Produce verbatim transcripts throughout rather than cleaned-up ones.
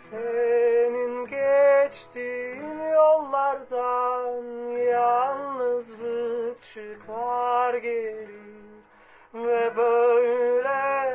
Senin geçtiğin yollardan yalnızlık çıkar gelir ve böyle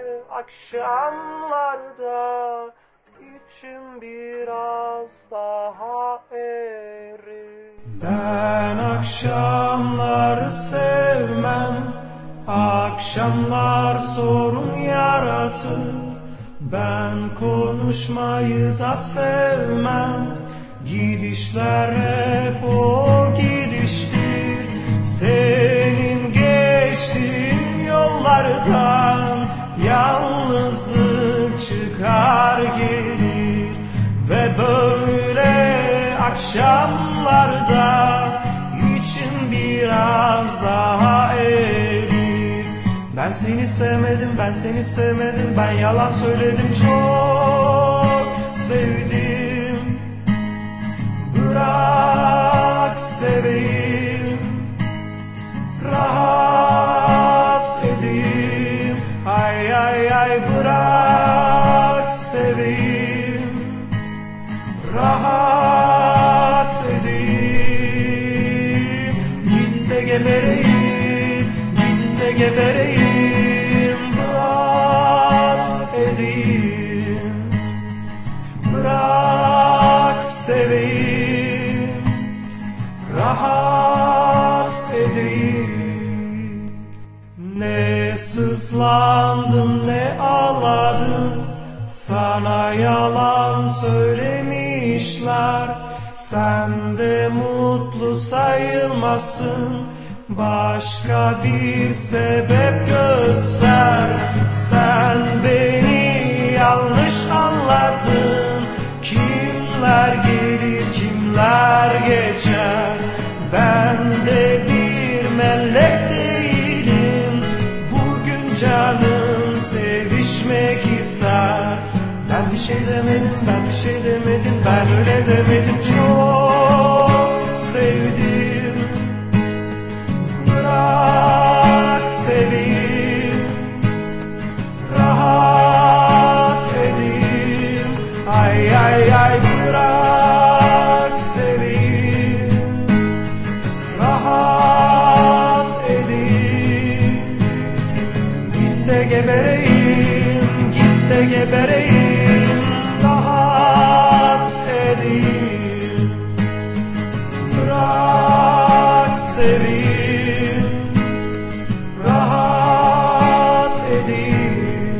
akşamlarda içim biraz daha erir. Ben akşamları sevmem, akşamlar sorun yaratır. Ben konuşmayı da sevmem, gidişler hep o gidiştir. Senin geçtiğin yollardan yalnızlık çıkar gelir ve böyle akşamlarda için biraz daha erir. Ben seni sevmedim, ben seni sevmedim, ben yalan söyledim, çok sevdim. Bırak seveyim, rahat edeyim. Ay ay ay bırak seveyim, rahat edeyim. Git de gebereyim, git de gebereyim, rahat edeyim. Bırak seveyim, rahat edeyim. Ne sızlandım ne ağladım, sana yalan söylemişler. Sen de mutlu sayılmasın, başka bir sebep göster. Sen beni yanlış anladın, kimler gelir kimler geçer. Ben de bir melek değilim, bugün canım sevişmek ister. Ben bir şey demedim, ben bir şey demedim, ben öyle demedim, çok sevdim. Bırak seveyim, rahat edeyim. Ay ay ay bırak seveyim, rahat edeyim. Git de gebereyim, git de gebereyim, rahat edeyim. Bırak seveyim, rahat edeyim.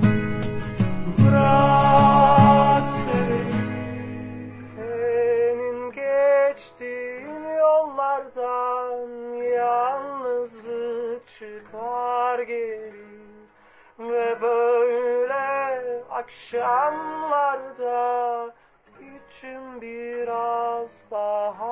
Bırak seveyim. Senin geçtiğin yollardan yalnızlık çıkar gelir ve böyle akşamlarda içim biraz daha